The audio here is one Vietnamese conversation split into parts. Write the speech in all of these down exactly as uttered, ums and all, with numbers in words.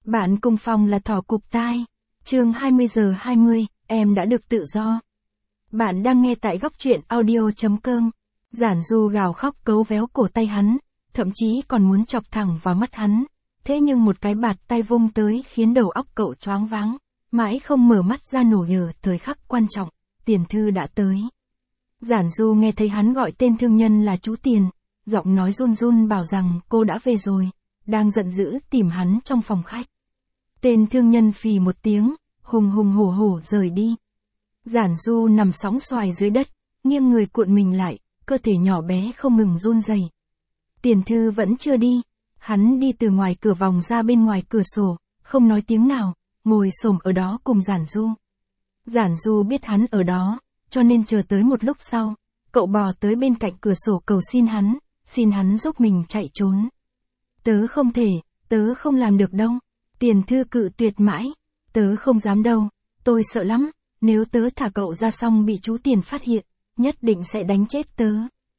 Bạn cùng phòng là thỏ cụp tai. Chương hai mươi giờ hai mươi, em đã được tự do. Bạn đang nghe tại góc truyện audio.com. Giản Du gào khóc cấu véo cổ tay hắn, thậm chí còn muốn chọc thẳng vào mắt hắn. Thế nhưng một cái bạt tay vung tới khiến đầu óc cậu choáng váng, mãi không mở mắt ra nổ nhờ thời khắc quan trọng, Tiền Thư đã tới. Giản Du nghe thấy hắn gọi tên thương nhân là chú Tiền, giọng nói run run bảo rằng cô đã về rồi, đang giận dữ tìm hắn trong phòng khách. Tên thương nhân phì một tiếng, hùng hùng hổ hổ rời đi. Giản Du nằm sóng xoài dưới đất, nghiêng người cuộn mình lại, cơ thể nhỏ bé không ngừng run rẩy. Tiền Thư vẫn chưa đi, hắn đi từ ngoài cửa vòng ra bên ngoài cửa sổ, không nói tiếng nào, ngồi xổm ở đó cùng Giản Du. Giản Du biết hắn ở đó, cho nên chờ tới một lúc sau, cậu bò tới bên cạnh cửa sổ cầu xin hắn, xin hắn giúp mình chạy trốn. Tớ không thể, tớ không làm được đâu. Tiền Thư cự tuyệt mãi, tớ không dám đâu, tôi sợ lắm, nếu tớ thả cậu ra xong bị chú Tiền phát hiện, nhất định sẽ đánh chết tớ.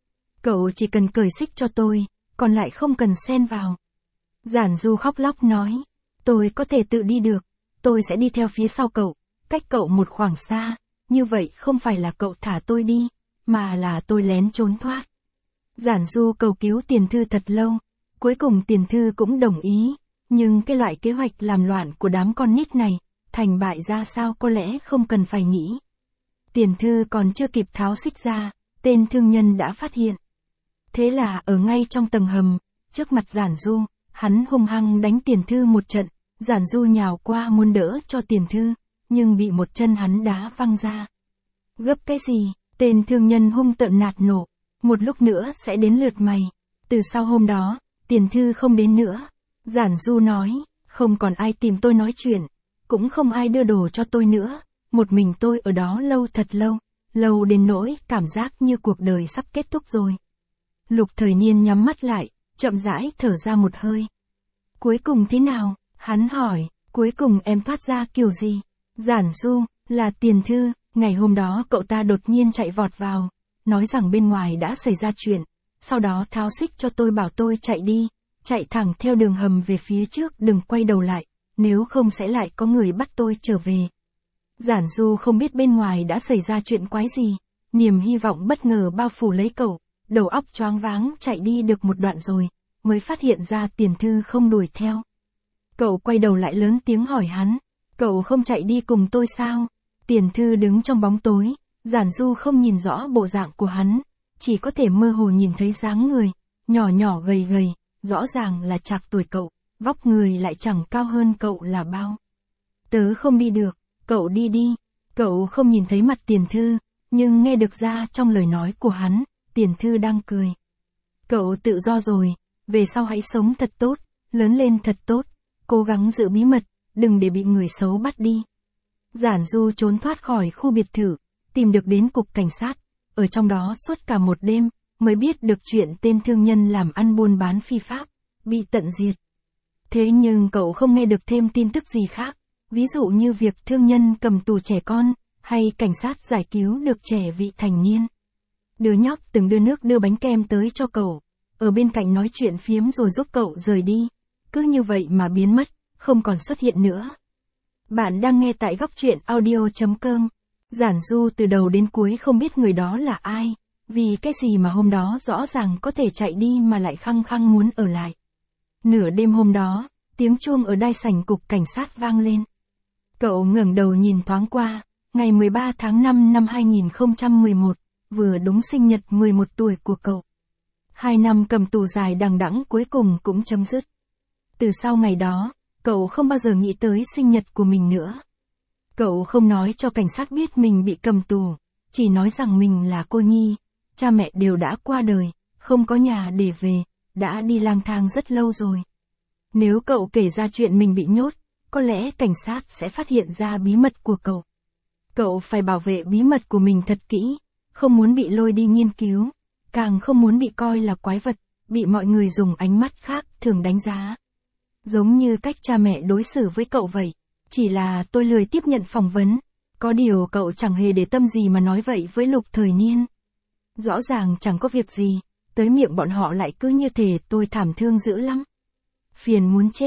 Cậu chỉ cần cởi xích cho tôi, còn lại không cần xen vào. Giản Du khóc lóc nói, tôi có thể tự đi được, tôi sẽ đi theo phía sau cậu, cách cậu một khoảng xa, như vậy không phải là cậu thả tôi đi, mà là tôi lén trốn thoát. Giản Du cầu cứu Tiền Thư thật lâu, cuối cùng Tiền Thư cũng đồng ý, nhưng cái loại kế hoạch làm loạn của đám con nít này, thành bại ra sao có lẽ không cần phải nghĩ. Tiền Thư còn chưa kịp tháo xích ra, tên thương nhân đã phát hiện. Thế là ở ngay trong tầng hầm, trước mặt Giản Du, hắn hung hăng đánh Tiền Thư một trận, Giản Du nhào qua muốn đỡ cho Tiền Thư, nhưng bị một chân hắn đá văng ra. Gấp cái gì, tên thương nhân hung tợn nạt nổ, một lúc nữa sẽ đến lượt mày. Từ sau hôm đó, Tiền Thư không đến nữa. Giản Du nói, không còn ai tìm tôi nói chuyện, cũng không ai đưa đồ cho tôi nữa, một mình tôi ở đó lâu thật lâu, lâu đến nỗi cảm giác như cuộc đời sắp kết thúc rồi. Lục Thời Niên nhắm mắt lại, chậm rãi thở ra một hơi. Cuối cùng thế nào? Hắn hỏi, cuối cùng em thoát ra kiểu gì? Giản Du, là Tiền Thư, ngày hôm đó cậu ta đột nhiên chạy vọt vào, nói rằng bên ngoài đã xảy ra chuyện, sau đó tháo xích cho tôi bảo tôi chạy đi. Chạy thẳng theo đường hầm về phía trước, đừng quay đầu lại, nếu không sẽ lại có người bắt tôi trở về. Giản Du không biết bên ngoài đã xảy ra chuyện quái gì, niềm hy vọng bất ngờ bao phủ lấy cậu, đầu óc choáng váng chạy đi được một đoạn rồi, mới phát hiện ra Tiền Thư không đuổi theo. Cậu quay đầu lại lớn tiếng hỏi hắn, cậu không chạy đi cùng tôi sao? Tiền Thư đứng trong bóng tối, Giản Du không nhìn rõ bộ dạng của hắn, chỉ có thể mơ hồ nhìn thấy dáng người, nhỏ nhỏ gầy gầy. Rõ ràng là trạc tuổi cậu, vóc người lại chẳng cao hơn cậu là bao. Tớ không đi được, cậu đi đi. Cậu không nhìn thấy mặt Tiền Thư, nhưng nghe được ra trong lời nói của hắn, Tiền Thư đang cười. Cậu tự do rồi, về sau hãy sống thật tốt, lớn lên thật tốt, cố gắng giữ bí mật, đừng để bị người xấu bắt đi. Giản Du trốn thoát khỏi khu biệt thự, tìm được đến cục cảnh sát, ở trong đó suốt cả một đêm, mới biết được chuyện tên thương nhân làm ăn buôn bán phi pháp, bị tận diệt. Thế nhưng cậu không nghe được thêm tin tức gì khác, ví dụ như việc thương nhân cầm tù trẻ con, hay cảnh sát giải cứu được trẻ vị thành niên. Đứa nhóc từng đưa nước đưa bánh kem tới cho cậu, ở bên cạnh nói chuyện phiếm rồi giúp cậu rời đi, cứ như vậy mà biến mất, không còn xuất hiện nữa. Bạn đang nghe tại góc truyện audio.com. Giản Du từ đầu đến cuối không biết người đó là ai. Vì cái gì mà hôm đó rõ ràng có thể chạy đi mà lại khăng khăng muốn ở lại. Nửa đêm hôm đó, tiếng chuông ở đai sảnh cục cảnh sát vang lên. Cậu ngẩng đầu nhìn thoáng qua, ngày mười ba tháng năm năm hai nghìn không trăm mười một, vừa đúng sinh nhật mười một tuổi của cậu. Hai năm cầm tù dài đằng đẵng cuối cùng cũng chấm dứt. Từ sau ngày đó, cậu không bao giờ nghĩ tới sinh nhật của mình nữa. Cậu không nói cho cảnh sát biết mình bị cầm tù, chỉ nói rằng mình là cô nhi. Cha mẹ đều đã qua đời, không có nhà để về, đã đi lang thang rất lâu rồi. Nếu cậu kể ra chuyện mình bị nhốt, có lẽ cảnh sát sẽ phát hiện ra bí mật của cậu. Cậu phải bảo vệ bí mật của mình thật kỹ, không muốn bị lôi đi nghiên cứu, càng không muốn bị coi là quái vật, bị mọi người dùng ánh mắt khác thường đánh giá. Giống như cách cha mẹ đối xử với cậu vậy, chỉ là tôi lười tiếp nhận phỏng vấn, có điều cậu chẳng hề để tâm gì mà nói vậy với Lục Thời Niên. Rõ ràng chẳng có việc gì, tới miệng bọn họ lại cứ như thể tôi thảm thương dữ lắm. Phiền muốn chết,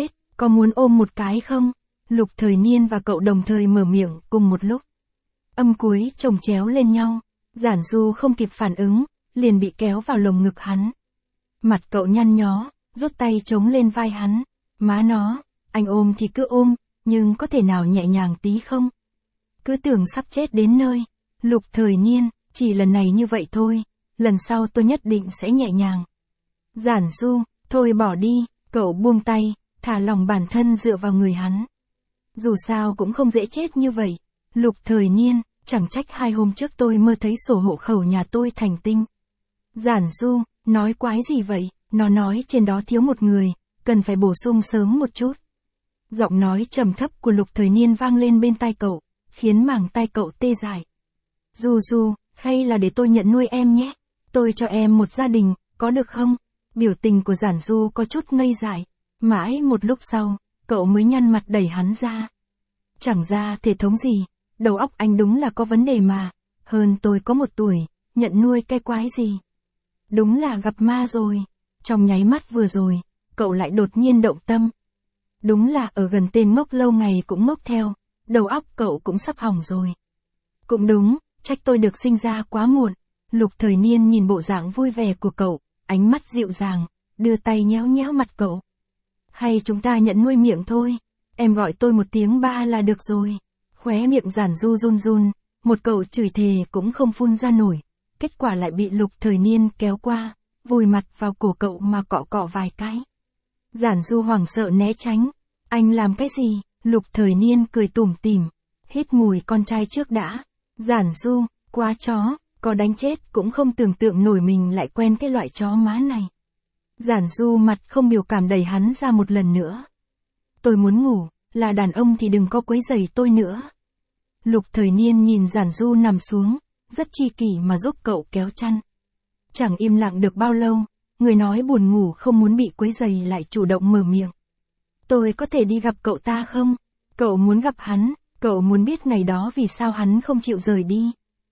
có muốn ôm một cái không? Lục Thời Niên và cậu đồng thời mở miệng cùng một lúc. Âm cuối chồng chéo lên nhau, Giản Du không kịp phản ứng, liền bị kéo vào lồng ngực hắn. Mặt cậu nhăn nhó, rút tay chống lên vai hắn. Má nó, anh ôm thì cứ ôm, nhưng có thể nào nhẹ nhàng tí không? Cứ tưởng sắp chết đến nơi. Lục Thời Niên, chỉ lần này như vậy thôi, lần sau tôi nhất định sẽ nhẹ nhàng. Giản Du, thôi bỏ đi, cậu buông tay, thả lỏng bản thân dựa vào người hắn. Dù sao cũng không dễ chết như vậy. Lục Thời Niên, chẳng trách hai hôm trước tôi mơ thấy sổ hộ khẩu nhà tôi thành tinh. Giản Du, nói quái gì vậy, nó nói trên đó thiếu một người, cần phải bổ sung sớm một chút. Giọng nói trầm thấp của Lục Thời Niên vang lên bên tai cậu, khiến màng tai cậu tê dại. Du Du, hay là để tôi nhận nuôi em nhé, tôi cho em một gia đình, có được không? Biểu tình của Giản Du có chút ngây dại, mãi một lúc sau, cậu mới nhăn mặt đẩy hắn ra. Chẳng ra thể thống gì, đầu óc anh đúng là có vấn đề mà, hơn tôi có một tuổi, nhận nuôi cái quái gì. Đúng là gặp ma rồi, trong nháy mắt vừa rồi, cậu lại đột nhiên động tâm. Đúng là ở gần tên ngốc lâu ngày cũng ngốc theo, đầu óc cậu cũng sắp hỏng rồi. Cũng đúng, trách tôi được sinh ra quá muộn. Lục Thời Niên nhìn bộ dạng vui vẻ của cậu, ánh mắt dịu dàng, đưa tay nhéo nhéo mặt cậu. Hay chúng ta nhận nuôi miệng thôi, em gọi tôi một tiếng ba là được rồi. Khóe miệng Giản Du run run, một cậu chửi thề cũng không phun ra nổi, kết quả lại bị Lục Thời Niên kéo qua, vùi mặt vào cổ cậu mà cọ cọ vài cái. Giản Du hoảng sợ né tránh, anh làm cái gì? Lục Thời Niên cười tủm tỉm, hít mùi con trai trước đã. Giản Du, quá chó, có đánh chết cũng không tưởng tượng nổi mình lại quen cái loại chó má này. Giản Du mặt không biểu cảm đẩy hắn ra một lần nữa. Tôi muốn ngủ, là đàn ông thì đừng có quấy rầy tôi nữa. Lục Thời Niên nhìn Giản Du nằm xuống, rất chi kỷ mà giúp cậu kéo chăn. Chẳng im lặng được bao lâu, người nói buồn ngủ không muốn bị quấy rầy lại chủ động mở miệng. Tôi có thể đi gặp cậu ta không? Cậu muốn gặp hắn, cậu muốn biết ngày đó vì sao hắn không chịu rời đi.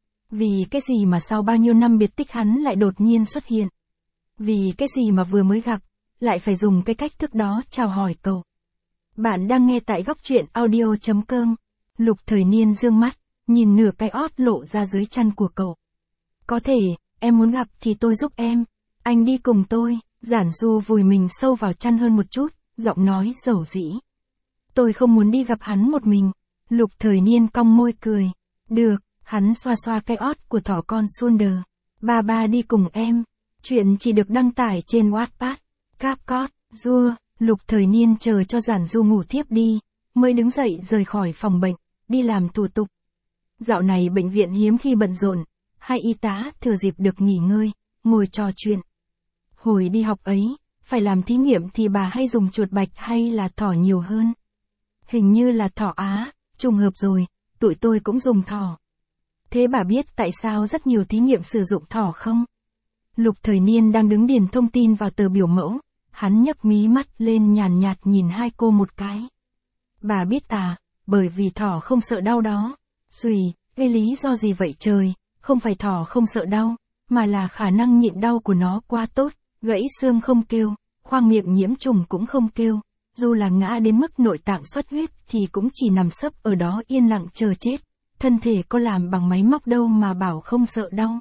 Vì cái gì mà sau bao nhiêu năm biệt tích hắn lại đột nhiên xuất hiện. Vì cái gì mà vừa mới gặp, lại phải dùng cái cách thức đó chào hỏi cậu. Bạn đang nghe tại góc truyện audio chấm com. Lục Thời Niên dương mắt, nhìn nửa cái ót lộ ra dưới chăn của cậu. Có thể, em muốn gặp thì tôi giúp em. Anh đi cùng tôi. Giản Du vùi mình sâu vào chăn hơn một chút, giọng nói dầu dĩ. Tôi không muốn đi gặp hắn một mình. Lục Thời Niên cong môi cười. Được, hắn xoa xoa cái ót của thỏ con Sunder. Ba ba đi cùng em. Chuyện chỉ được đăng tải trên Wattpad. Capcot, Dua. Lục Thời Niên chờ cho Giản Du ngủ thiếp đi, mới đứng dậy rời khỏi phòng bệnh, đi làm thủ tục. Dạo này bệnh viện hiếm khi bận rộn, hai y tá thừa dịp được nghỉ ngơi, ngồi trò chuyện. Hồi đi học ấy, phải làm thí nghiệm thì bà hay dùng chuột bạch hay là thỏ nhiều hơn? Hình như là thỏ Á, trùng hợp rồi, tụi tôi cũng dùng thỏ. Thế bà biết tại sao rất nhiều thí nghiệm sử dụng thỏ không? Lục Thời Niên đang đứng điền thông tin vào tờ biểu mẫu, hắn nhấc mí mắt lên nhàn nhạt nhìn hai cô một cái. Bà biết à, bởi vì thỏ không sợ đau đó. Xùy, cái lý do gì vậy trời, không phải thỏ không sợ đau, mà là khả năng nhịn đau của nó quá tốt, gãy xương không kêu, khoang miệng nhiễm trùng cũng không kêu, dù là ngã đến mức nội tạng xuất huyết thì cũng chỉ nằm sấp ở đó yên lặng chờ chết, thân thể có làm bằng máy móc đâu mà bảo không sợ đau.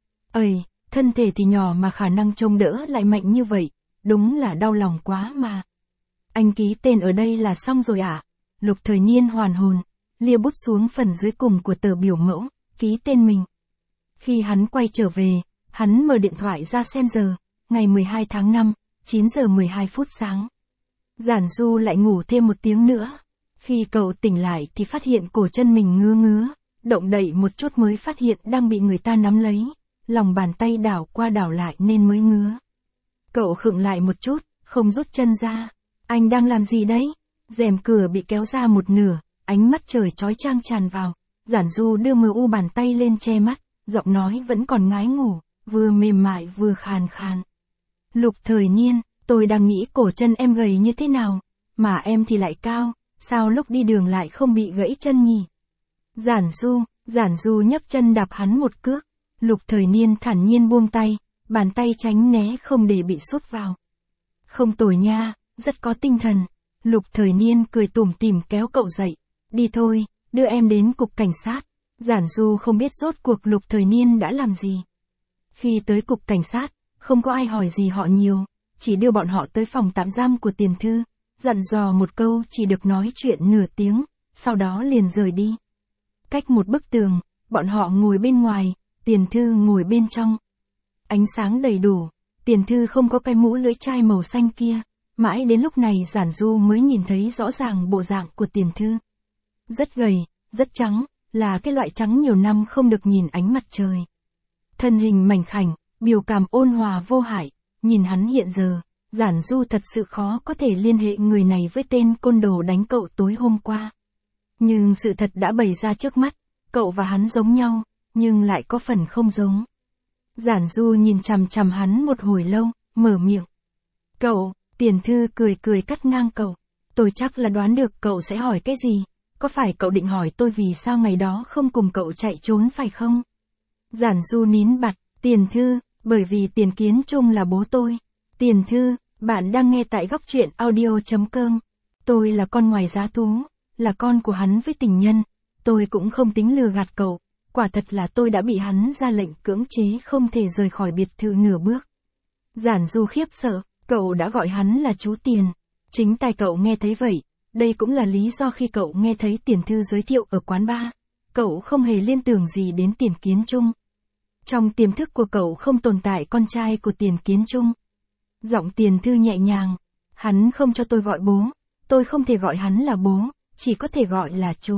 Ây, thân thể thì nhỏ mà khả năng trông đỡ lại mạnh như vậy, đúng là đau lòng quá mà. Anh ký tên ở đây là xong rồi ạ. À? Lục Thời Niên hoàn hồn, lia bút xuống phần dưới cùng của tờ biểu mẫu, ký tên mình. Khi hắn quay trở về, hắn mở điện thoại ra xem giờ, ngày mười hai tháng năm, chín giờ mười hai phút sáng. Giản Du lại ngủ thêm một tiếng nữa. Khi cậu tỉnh lại thì phát hiện cổ chân mình ngứa ngứa, động đậy một chút mới phát hiện đang bị người ta nắm lấy, lòng bàn tay đảo qua đảo lại nên mới ngứa. Cậu khựng lại một chút, không rút chân ra. Anh đang làm gì đấy? Rèm cửa bị kéo ra một nửa, ánh mắt trời chói chang tràn vào. Giản Du đưa mờ u bàn tay lên che mắt, giọng nói vẫn còn ngái ngủ, vừa mềm mại vừa khàn khàn. Lục Thời Niên, tôi đang nghĩ cổ chân em gầy như thế nào, mà em thì lại cao, sao lúc đi đường lại không bị gãy chân nhỉ? Giản Du, Giản Du nhấc chân đạp hắn một cước. Lục Thời Niên thản nhiên buông tay, bàn tay tránh né không để bị sút vào. Không tồi nha, rất có tinh thần. Lục Thời Niên cười tủm tỉm kéo cậu dậy. Đi thôi, đưa em đến cục cảnh sát. Giản Du không biết rốt cuộc Lục Thời Niên đã làm gì. Khi tới cục cảnh sát, không có ai hỏi gì họ nhiều, chỉ đưa bọn họ tới phòng tạm giam của Tiền Thư, dặn dò một câu chỉ được nói chuyện nửa tiếng, sau đó liền rời đi. Cách một bức tường, bọn họ ngồi bên ngoài, Tiền Thư ngồi bên trong. Ánh sáng đầy đủ, Tiền Thư không có cái mũ lưỡi chai màu xanh kia, mãi đến lúc này Giản Du mới nhìn thấy rõ ràng bộ dạng của Tiền Thư. Rất gầy, rất trắng, là cái loại trắng nhiều năm không được nhìn ánh mặt trời. Thân hình mảnh khảnh, biểu cảm ôn hòa vô hại, nhìn hắn hiện giờ, Giản Du thật sự khó có thể liên hệ người này với tên côn đồ đánh cậu tối hôm qua. Nhưng sự thật đã bày ra trước mắt, cậu và hắn giống nhau, nhưng lại có phần không giống. Giản Du nhìn chằm chằm hắn một hồi lâu, mở miệng. Cậu, Tiền Thư cười cười cắt ngang cậu. Tôi chắc là đoán được cậu sẽ hỏi cái gì. Có phải cậu định hỏi tôi vì sao ngày đó không cùng cậu chạy trốn phải không? Giản Du nín bặt. Tiền Thư, bởi vì Tiền Kiến Trung là bố tôi. Tiền Thư, bạn đang nghe tại góc truyện audio chấm com. Tôi là con ngoài giá thú, là con của hắn với tình nhân. Tôi cũng không tính lừa gạt cậu. Quả thật là tôi đã bị hắn ra lệnh cưỡng chế không thể rời khỏi biệt thự nửa bước. Giản Du khiếp sợ, cậu đã gọi hắn là chú Tiền. Chính tai cậu nghe thấy vậy, đây cũng là lý do khi cậu nghe thấy Tiền Thư giới thiệu ở quán bar, cậu không hề liên tưởng gì đến Tiền Kiến Trung. Trong tiềm thức của cậu không tồn tại con trai của Tiền Kiến Trung. Giọng Tiền Thư nhẹ nhàng, hắn không cho tôi gọi bố, tôi không thể gọi hắn là bố, chỉ có thể gọi là chú.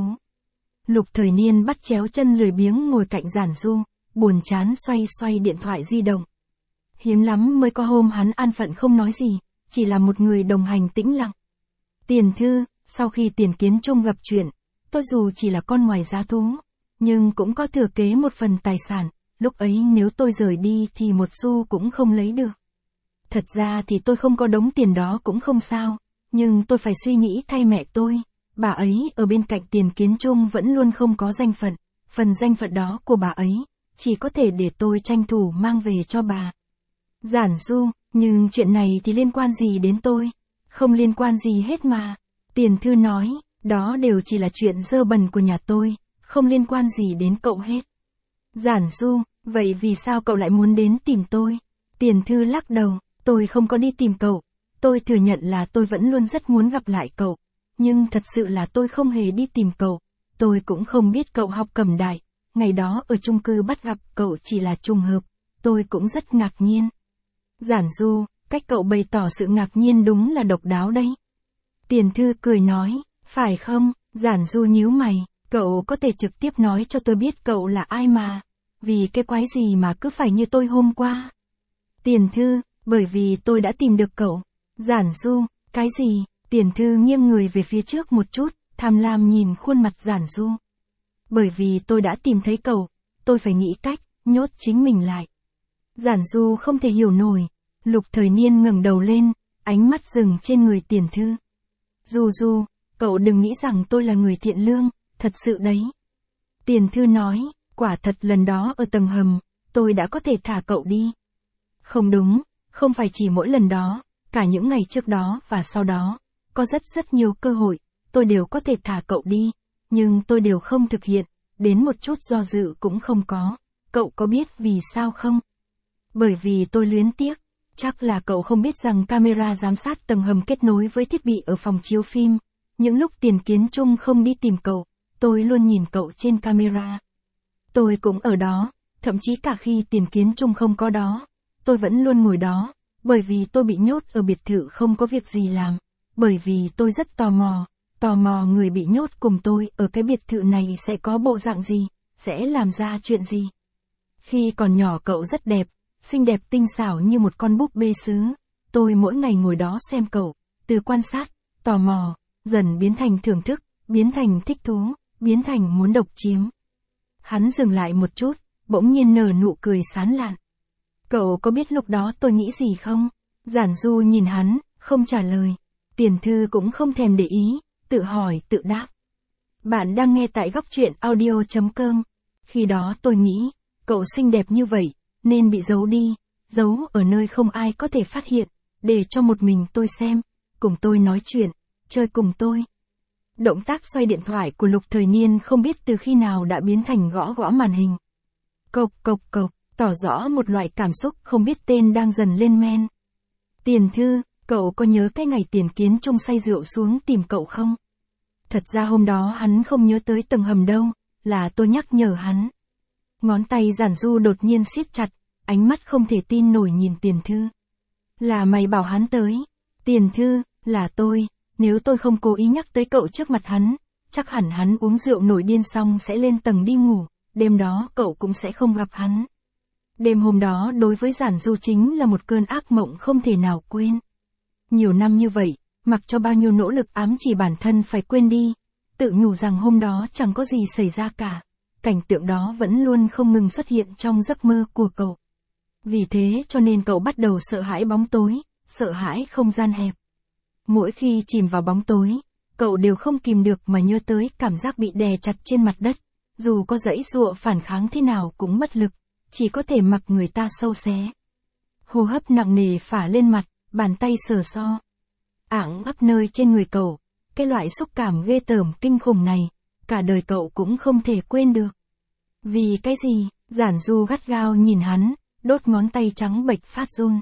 Lục Thời Niên bắt chéo chân lười biếng ngồi cạnh Giản Du, buồn chán xoay xoay điện thoại di động. Hiếm lắm mới có hôm hắn an phận không nói gì, chỉ là một người đồng hành tĩnh lặng. Tiền Thư, sau khi Tiền Kiến Trung gặp chuyện, tôi dù chỉ là con ngoài giá thú, nhưng cũng có thừa kế một phần tài sản, lúc ấy nếu tôi rời đi thì một xu cũng không lấy được. Thật ra thì tôi không có đống tiền đó cũng không sao, nhưng tôi phải suy nghĩ thay mẹ tôi. Bà ấy ở bên cạnh Tiền Kiến Trung vẫn luôn không có danh phận, phần danh phận đó của bà ấy, chỉ có thể để tôi tranh thủ mang về cho bà. Giản Du, nhưng chuyện này thì liên quan gì đến tôi? Không liên quan gì hết mà. Tiền Thư nói, đó đều chỉ là chuyện dơ bẩn của nhà tôi, không liên quan gì đến cậu hết. Giản Du, vậy vì sao cậu lại muốn đến tìm tôi? Tiền Thư lắc đầu, tôi không có đi tìm cậu, tôi thừa nhận là tôi vẫn luôn rất muốn gặp lại cậu. Nhưng thật sự là tôi không hề đi tìm cậu, tôi cũng không biết cậu học Cẩm Đại, ngày đó ở chung cư bắt gặp cậu chỉ là trùng hợp, tôi cũng rất ngạc nhiên. Giản Du, cách cậu bày tỏ sự ngạc nhiên đúng là độc đáo đấy. Tiền Thư cười nói, phải không? Giản Du nhíu mày, cậu có thể trực tiếp nói cho tôi biết cậu là ai mà, vì cái quái gì mà cứ phải như tôi hôm qua. Tiền Thư, bởi vì tôi đã tìm được cậu. Giản Du, cái gì? Tiền Thư nghiêng người về phía trước một chút, tham lam nhìn khuôn mặt Giản Du. Bởi vì tôi đã tìm thấy cậu, tôi phải nghĩ cách, nhốt chính mình lại. Giản Du không thể hiểu nổi. Lục Thời Niên ngẩng đầu lên, ánh mắt dừng trên người Tiền Thư. Du Du, cậu đừng nghĩ rằng tôi là người thiện lương, thật sự đấy. Tiền Thư nói, quả thật lần đó ở tầng hầm, tôi đã có thể thả cậu đi. Không đúng, không phải chỉ mỗi lần đó, cả những ngày trước đó và sau đó. Có rất rất nhiều cơ hội, tôi đều có thể thả cậu đi, nhưng tôi đều không thực hiện, đến một chút do dự cũng không có. Cậu có biết vì sao không? Bởi vì tôi luyến tiếc, chắc là cậu không biết rằng camera giám sát tầng hầm kết nối với thiết bị ở phòng chiếu phim. Những lúc Tiền Kiến Trung không đi tìm cậu, tôi luôn nhìn cậu trên camera. Tôi cũng ở đó, thậm chí cả khi Tiền Kiến Trung không có đó, tôi vẫn luôn ngồi đó, bởi vì tôi bị nhốt ở biệt thự không có việc gì làm. Bởi vì tôi rất tò mò, tò mò người bị nhốt cùng tôi ở cái biệt thự này sẽ có bộ dạng gì, sẽ làm ra chuyện gì. Khi còn nhỏ cậu rất đẹp, xinh đẹp tinh xảo như một con búp bê sứ, tôi mỗi ngày ngồi đó xem cậu, từ quan sát, tò mò, dần biến thành thưởng thức, biến thành thích thú, biến thành muốn độc chiếm. Hắn dừng lại một chút, bỗng nhiên nở nụ cười sán lạn. Cậu có biết lúc đó tôi nghĩ gì không? Giản Du nhìn hắn, không trả lời. Tiền Thư cũng không thèm để ý, tự hỏi tự đáp. Bạn đang nghe tại góc truyện audio chấm com. Khi đó tôi nghĩ, cậu xinh đẹp như vậy, nên bị giấu đi, giấu ở nơi không ai có thể phát hiện, để cho một mình tôi xem, cùng tôi nói chuyện, chơi cùng tôi. Động tác xoay điện thoại của Lục Thời Niên không biết từ khi nào đã biến thành gõ gõ màn hình. Cộc cộc cộc, tỏ rõ một loại cảm xúc không biết tên đang dần lên men. Tiền Thư, cậu có nhớ cái ngày Tiền Kiến Trung say rượu xuống tìm cậu không? Thật ra hôm đó hắn không nhớ tới tầng hầm đâu, là tôi nhắc nhở hắn. Ngón tay Giản Du đột nhiên siết chặt, ánh mắt không thể tin nổi nhìn Tiền Thư. Là mày bảo hắn tới. Tiền Thư, là tôi, nếu tôi không cố ý nhắc tới cậu trước mặt hắn, chắc hẳn hắn uống rượu nổi điên xong sẽ lên tầng đi ngủ, đêm đó cậu cũng sẽ không gặp hắn. Đêm hôm đó đối với Giản Du chính là một cơn ác mộng không thể nào quên. Nhiều năm như vậy, mặc cho bao nhiêu nỗ lực ám chỉ bản thân phải quên đi, tự nhủ rằng hôm đó chẳng có gì xảy ra cả, cảnh tượng đó vẫn luôn không ngừng xuất hiện trong giấc mơ của cậu. Vì thế cho nên cậu bắt đầu sợ hãi bóng tối, sợ hãi không gian hẹp. Mỗi khi chìm vào bóng tối, cậu đều không kìm được mà nhớ tới cảm giác bị đè chặt trên mặt đất, dù có giãy giụa phản kháng thế nào cũng bất lực, chỉ có thể mặc người ta sâu xé. Hô hấp nặng nề phả lên mặt, bàn tay sờ so. Ảng ấp nơi trên người cậu, cái loại xúc cảm ghê tởm kinh khủng này, cả đời cậu cũng không thể quên được. Vì cái gì? Giản Du gắt gao nhìn hắn, đốt ngón tay trắng bệch phát run.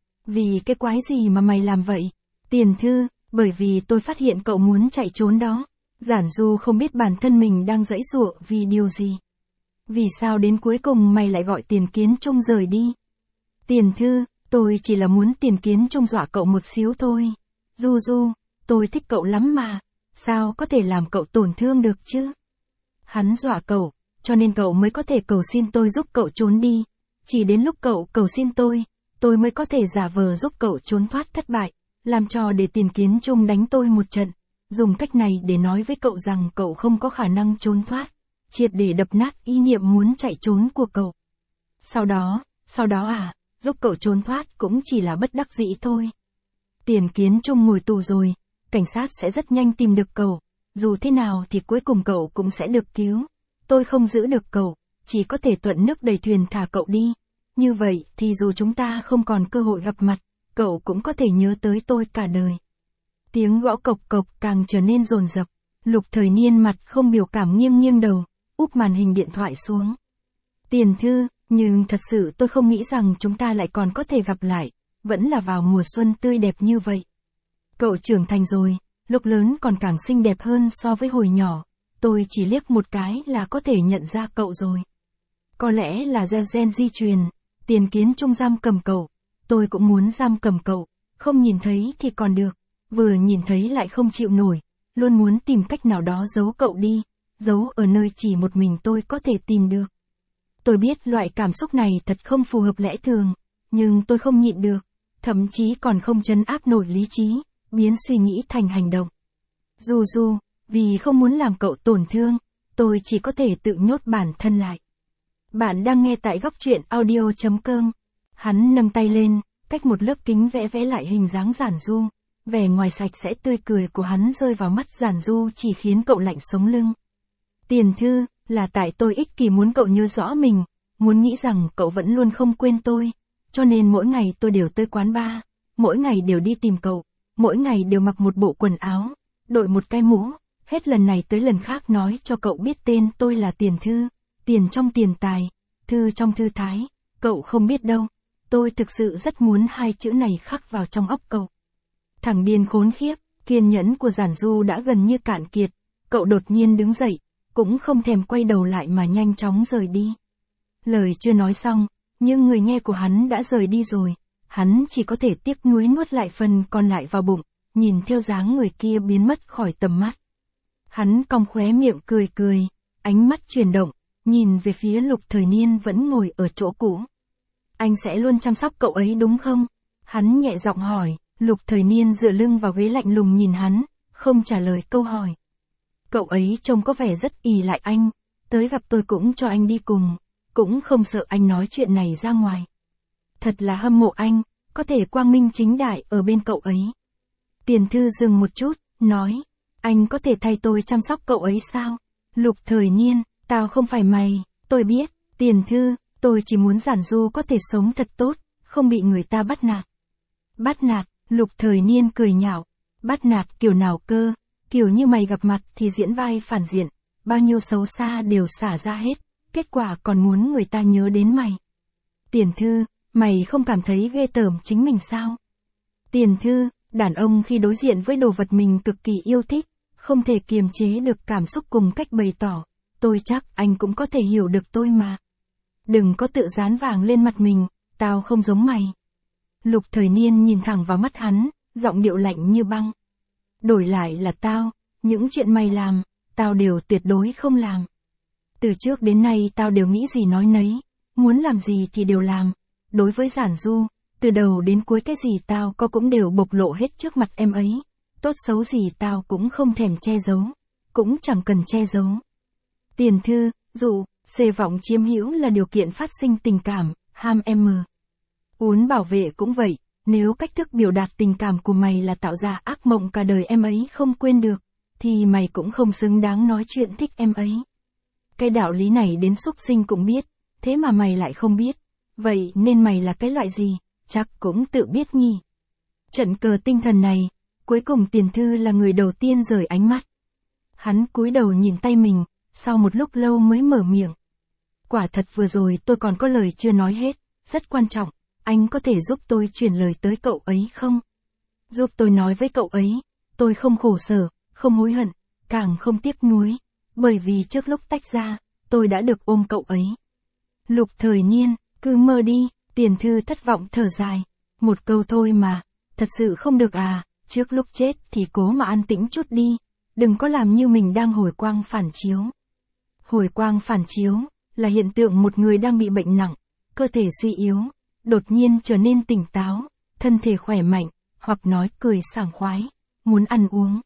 Vì cái quái gì mà mày làm vậy? Tiền Thư, bởi vì tôi phát hiện cậu muốn chạy trốn đó. Giản Du không biết bản thân mình đang giãy giụa vì điều gì. Vì sao đến cuối cùng mày lại gọi Tiền Kiến Trung rời đi? Tiền Thư, tôi chỉ là muốn Tiền Kiến Trung dọa cậu một xíu thôi. Du Du, tôi thích cậu lắm mà, sao có thể làm cậu tổn thương được chứ? Hắn dọa cậu, cho nên cậu mới có thể cầu xin tôi giúp cậu trốn đi. Chỉ đến lúc cậu cầu xin tôi, tôi mới có thể giả vờ giúp cậu trốn thoát thất bại, làm trò để Tiền Kiến Trung đánh tôi một trận, dùng cách này để nói với cậu rằng cậu không có khả năng trốn thoát, triệt để đập nát ý niệm muốn chạy trốn của cậu. Sau đó, sau đó à, giúp cậu trốn thoát cũng chỉ là bất đắc dĩ thôi. Tiền Kiến Trung ngồi tù rồi, cảnh sát sẽ rất nhanh tìm được cậu, dù thế nào thì cuối cùng cậu cũng sẽ được cứu. Tôi không giữ được cậu, chỉ có thể thuận nước đẩy thuyền thả cậu đi. Như vậy thì dù chúng ta không còn cơ hội gặp mặt, cậu cũng có thể nhớ tới tôi cả đời. Tiếng gõ cộc cộc càng trở nên dồn dập, Lục Thời Niên mặt không biểu cảm nghiêng nghiêng đầu, úp màn hình điện thoại xuống. Tiền Thư, nhưng thật sự tôi không nghĩ rằng chúng ta lại còn có thể gặp lại, vẫn là vào mùa xuân tươi đẹp như vậy. Cậu trưởng thành rồi, lúc lớn còn càng xinh đẹp hơn so với hồi nhỏ, tôi chỉ liếc một cái là có thể nhận ra cậu rồi. Có lẽ là gen gen di truyền, Tiền Kiến Trung giam cầm cậu, tôi cũng muốn giam cầm cậu, không nhìn thấy thì còn được, vừa nhìn thấy lại không chịu nổi, luôn muốn tìm cách nào đó giấu cậu đi, giấu ở nơi chỉ một mình tôi có thể tìm được. Tôi biết loại cảm xúc này thật không phù hợp lẽ thường, nhưng tôi không nhịn được, thậm chí còn không trấn áp nổi lý trí, biến suy nghĩ thành hành động. Du Du, vì không muốn làm cậu tổn thương, tôi chỉ có thể tự nhốt bản thân lại. Bạn đang nghe tại góc truyện audio chấm com. Hắn nâng tay lên, cách một lớp kính vẽ vẽ lại hình dáng Giản Du. Vẻ ngoài sạch sẽ tươi cười của hắn rơi vào mắt Giản Du chỉ khiến cậu lạnh sống lưng. Tiền Thư, là tại tôi ích kỷ muốn cậu nhớ rõ mình, muốn nghĩ rằng cậu vẫn luôn không quên tôi. Cho nên mỗi ngày tôi đều tới quán bar, mỗi ngày đều đi tìm cậu, mỗi ngày đều mặc một bộ quần áo, đội một cái mũ, hết lần này tới lần khác nói cho cậu biết tên tôi là Tiền Thư, tiền trong tiền tài, thư trong thư thái, cậu không biết đâu, tôi thực sự rất muốn hai chữ này khắc vào trong óc cậu. Thằng điên khốn khiếp, kiên nhẫn của Giản Du đã gần như cạn kiệt, cậu đột nhiên đứng dậy, cũng không thèm quay đầu lại mà nhanh chóng rời đi. Lời chưa nói xong, nhưng người nghe của hắn đã rời đi rồi, hắn chỉ có thể tiếc nuối nuốt lại phần còn lại vào bụng, nhìn theo dáng người kia biến mất khỏi tầm mắt. Hắn cong khóe miệng cười cười, ánh mắt chuyển động, nhìn về phía Lục Thời Niên vẫn ngồi ở chỗ cũ. Anh sẽ luôn chăm sóc cậu ấy đúng không? Hắn nhẹ giọng hỏi, Lục Thời Niên dựa lưng vào ghế lạnh lùng nhìn hắn, không trả lời câu hỏi. Cậu ấy trông có vẻ rất ỷ lại anh, tới gặp tôi cũng cho anh đi cùng, cũng không sợ anh nói chuyện này ra ngoài. Thật là hâm mộ anh, có thể quang minh chính đại ở bên cậu ấy. Tiền Thư dừng một chút, nói, anh có thể thay tôi chăm sóc cậu ấy sao? Lục Thời Niên, tao không phải mày, tôi biết, Tiền Thư, tôi chỉ muốn Giản Du có thể sống thật tốt, không bị người ta bắt nạt. Bắt nạt, Lục Thời Niên cười nhạo, Bắt nạt kiểu nào cơ, kiểu như mày gặp mặt thì diễn vai phản diện, bao nhiêu xấu xa đều xả ra hết, kết quả còn muốn người ta nhớ đến mày. Tiền Thư, mày không cảm thấy ghê tởm chính mình sao? Tiền Thư, đàn ông khi đối diện với đồ vật mình cực kỳ yêu thích, không thể kiềm chế được cảm xúc cùng cách bày tỏ, tôi chắc anh cũng có thể hiểu được tôi mà. Đừng có tự dán vàng lên mặt mình, tao không giống mày. Lục Thời Niên nhìn thẳng vào mắt hắn, giọng điệu lạnh như băng. Đổi lại là tao, những chuyện mày làm, tao đều tuyệt đối không làm. Từ trước đến nay tao đều nghĩ gì nói nấy, muốn làm gì thì đều làm. Đối với Giản Du, từ đầu đến cuối cái gì tao có cũng đều bộc lộ hết trước mặt em ấy. Tốt xấu gì tao cũng không thèm che giấu, cũng chẳng cần che giấu. Tiền Thư, dụ, xê vọng chiếm hữu là điều kiện phát sinh tình cảm, ham em. Uốn Bảo Vệ cũng vậy, nếu cách thức biểu đạt tình cảm của mày là tạo ra ác mộng cả đời em ấy không quên được, thì mày cũng không xứng đáng nói chuyện thích em ấy. Cái đạo lý này đến súc sinh cũng biết, thế mà mày lại không biết, vậy nên mày là cái loại gì, chắc cũng tự biết nhỉ. Trận cờ tinh thần này, cuối cùng Tiền Thư là người đầu tiên rời ánh mắt. Hắn cúi đầu nhìn tay mình, sau một lúc lâu mới mở miệng. Quả thật vừa rồi tôi còn có lời chưa nói hết, rất quan trọng, anh có thể giúp tôi truyền lời tới cậu ấy không? Giúp tôi nói với cậu ấy, tôi không khổ sở, không hối hận, càng không tiếc nuối, bởi vì trước lúc tách ra, tôi đã được ôm cậu ấy. Lục Thời Niên, cứ mơ đi, Tiền Thư thất vọng thở dài, một câu thôi mà, thật sự không được à, trước lúc chết thì cố mà an tĩnh chút đi, đừng có làm như mình đang hồi quang phản chiếu. Hồi quang phản chiếu, là hiện tượng một người đang bị bệnh nặng, cơ thể suy yếu, đột nhiên trở nên tỉnh táo, thân thể khỏe mạnh, hoặc nói cười sảng khoái, muốn ăn uống.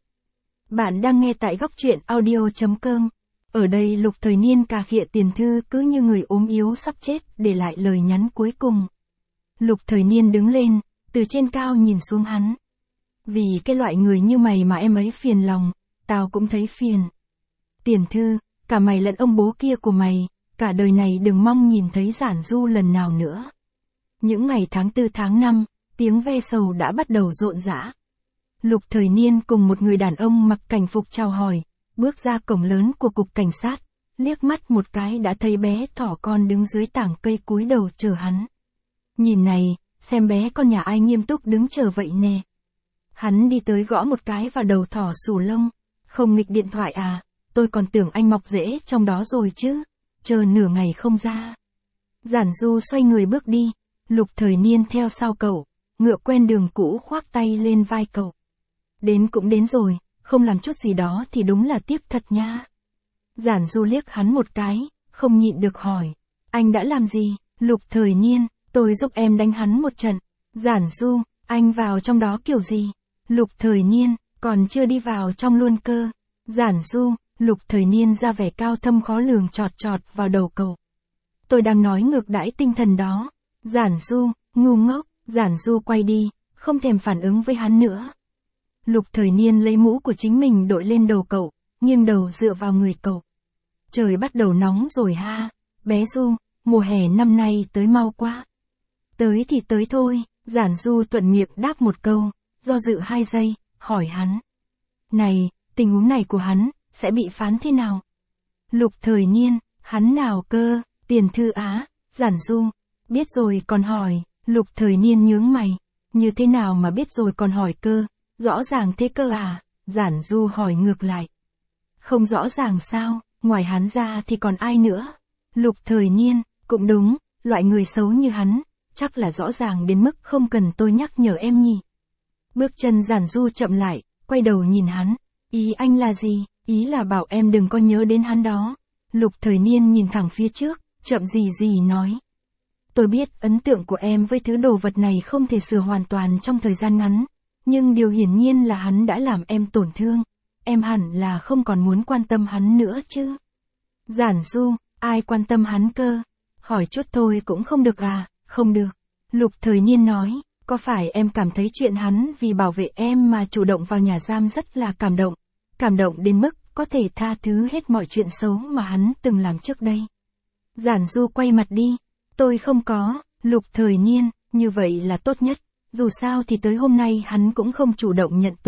Bạn đang nghe tại góc truyện audio chấm com. Ở đây Lục Thời Niên cà khịa Tiền Thư cứ như người ốm yếu sắp chết, để lại lời nhắn cuối cùng. Lục Thời Niên đứng lên, từ trên cao nhìn xuống hắn. Vì cái loại người như mày mà em ấy phiền lòng, tao cũng thấy phiền. Tiền Thư, cả mày lẫn ông bố kia của mày, cả đời này đừng mong nhìn thấy Giản Du lần nào nữa. Những ngày tháng tư tháng năm, tiếng ve sầu đã bắt đầu rộn rã. Lục Thời Niên cùng một người đàn ông mặc cảnh phục chào hỏi, bước ra cổng lớn của cục cảnh sát, liếc mắt một cái đã thấy bé thỏ con đứng dưới tảng cây cúi đầu chờ hắn. Nhìn này, xem bé con nhà ai nghiêm túc đứng chờ vậy nè. Hắn đi tới gõ một cái vào đầu thỏ xù lông, không nghịch điện thoại à, tôi còn tưởng anh mọc rễ trong đó rồi chứ, chờ nửa ngày không ra. Giản Du xoay người bước đi, Lục Thời Niên theo sau cậu, ngựa quen đường cũ khoác tay lên vai cậu. Đến cũng đến rồi, không làm chút gì đó thì đúng là tiếc thật nha. Giản Du liếc hắn một cái, không nhịn được hỏi, anh đã làm gì? Lục Thời Niên, tôi giúp em đánh hắn một trận. Giản Du, anh vào trong đó kiểu gì? Lục Thời Niên, còn chưa đi vào trong luôn cơ. Giản Du, Lục Thời Niên ra vẻ cao thâm khó lường chọt chọt vào đầu cậu. Tôi đang nói ngược đãi tinh thần đó. Giản Du, ngu ngốc. Giản Du quay đi, không thèm phản ứng với hắn nữa. Lục Thời Niên lấy mũ của chính mình đội lên đầu cậu, nghiêng đầu dựa vào người cậu. Trời bắt đầu nóng rồi ha, bé Du, mùa hè năm nay tới mau quá. Tới thì tới thôi, Giản Du thuận miệng đáp một câu, do dự hai giây, hỏi hắn. Này, tình huống này của hắn, sẽ bị phán thế nào? Lục Thời Niên, hắn nào cơ? Tiền Thư á? Giản Du, biết rồi còn hỏi. Lục Thời Niên nhướng mày, như thế nào mà biết rồi còn hỏi cơ? Rõ ràng thế cơ à? Giản Du hỏi ngược lại. Không rõ ràng sao, ngoài hắn ra thì còn ai nữa? Lục Thời Niên, cũng đúng, loại người xấu như hắn, chắc là rõ ràng đến mức không cần tôi nhắc nhở em nhỉ. Bước chân Giản Du chậm lại, quay đầu nhìn hắn. Ý anh là gì? Ý là bảo em đừng có nhớ đến hắn đó. Lục Thời Niên nhìn thẳng phía trước, chậm gì gì nói. Tôi biết ấn tượng của em với thứ đồ vật này không thể sửa hoàn toàn trong thời gian ngắn, nhưng điều hiển nhiên là hắn đã làm em tổn thương. Em hẳn là không còn muốn quan tâm hắn nữa chứ. Giản Du, ai quan tâm hắn cơ? Hỏi chút thôi cũng không được à? Không được. Lục Thời Niên nói, có phải em cảm thấy chuyện hắn vì bảo vệ em mà chủ động vào nhà giam rất là cảm động? Cảm động đến mức có thể tha thứ hết mọi chuyện xấu mà hắn từng làm trước đây. Giản Du quay mặt đi. Tôi không có. Lục Thời Niên, như vậy là tốt nhất. Dù sao thì tới hôm nay hắn cũng không chủ động nhận tội.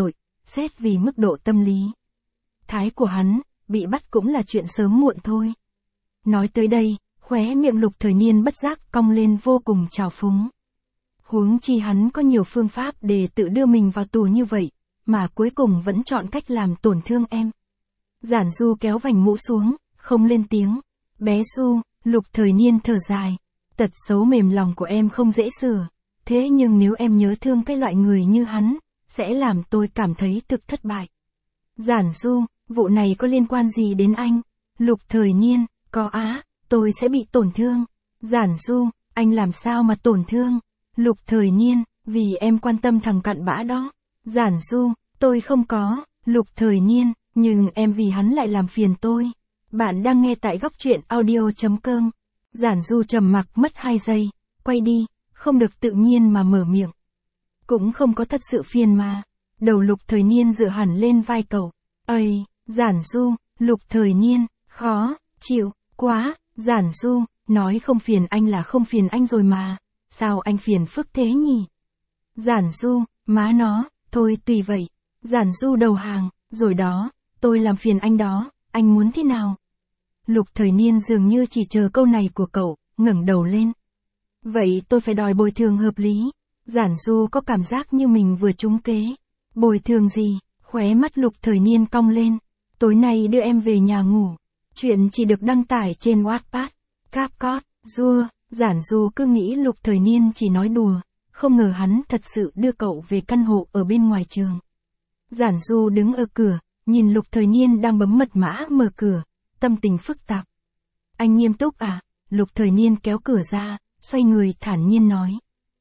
xét vì mức độ tâm lý. Thái của hắn, bị bắt cũng là chuyện sớm muộn thôi. Nói tới đây, khóe miệng Lục Thời Niên bất giác cong lên vô cùng trào phúng. Huống chi hắn có nhiều phương pháp để tự đưa mình vào tù như vậy, mà cuối cùng vẫn chọn cách làm tổn thương em. Giản Du kéo vành mũ xuống, không lên tiếng. Bé Du, Lục Thời Niên thở dài. Tật xấu mềm lòng của em không dễ sửa. Thế nhưng nếu em nhớ thương cái loại người như hắn, sẽ làm tôi cảm thấy thực thất bại. Giản Du, vụ này có liên quan gì đến anh? Lục Thời Niên, có á, tôi sẽ bị tổn thương. Giản Du, anh làm sao mà tổn thương? Lục Thời Niên, vì em quan tâm thằng cặn bã đó. Giản Du, tôi không có. Lục Thời Niên, nhưng em vì hắn lại làm phiền tôi. Bạn đang nghe tại góc truyện audio chấm com. Giản Du trầm mặc mất hai giây, quay đi, không được tự nhiên mà mở miệng. Cũng không có thật sự phiền mà. Đầu Lục Thời Niên dựa hẳn lên vai cậu. Ây, Giản Du, Lục Thời Niên, khó, chịu, quá. Giản Du, nói không phiền anh là không phiền anh rồi mà. Sao anh phiền phức thế nhỉ? Giản Du, má nó, thôi tùy vậy. Giản Du đầu hàng, rồi đó, tôi làm phiền anh đó, anh muốn thế nào? Lục Thời Niên dường như chỉ chờ câu này của cậu, ngẩng đầu lên. Vậy tôi phải đòi bồi thường hợp lý. Giản Du có cảm giác như mình vừa trúng kế. Bồi thường gì? Khóe mắt Lục Thời Niên cong lên. Tối nay đưa em về nhà ngủ. Chuyện chỉ được đăng tải trên Wattpad. Capcot, Dua. Giản Du cứ nghĩ Lục Thời Niên chỉ nói đùa, không ngờ hắn thật sự đưa cậu về căn hộ ở bên ngoài trường. Giản Du đứng ở cửa, nhìn Lục Thời Niên đang bấm mật mã mở cửa, tâm tình phức tạp. Anh nghiêm túc à? Lục Thời Niên kéo cửa ra, xoay người thản nhiên nói.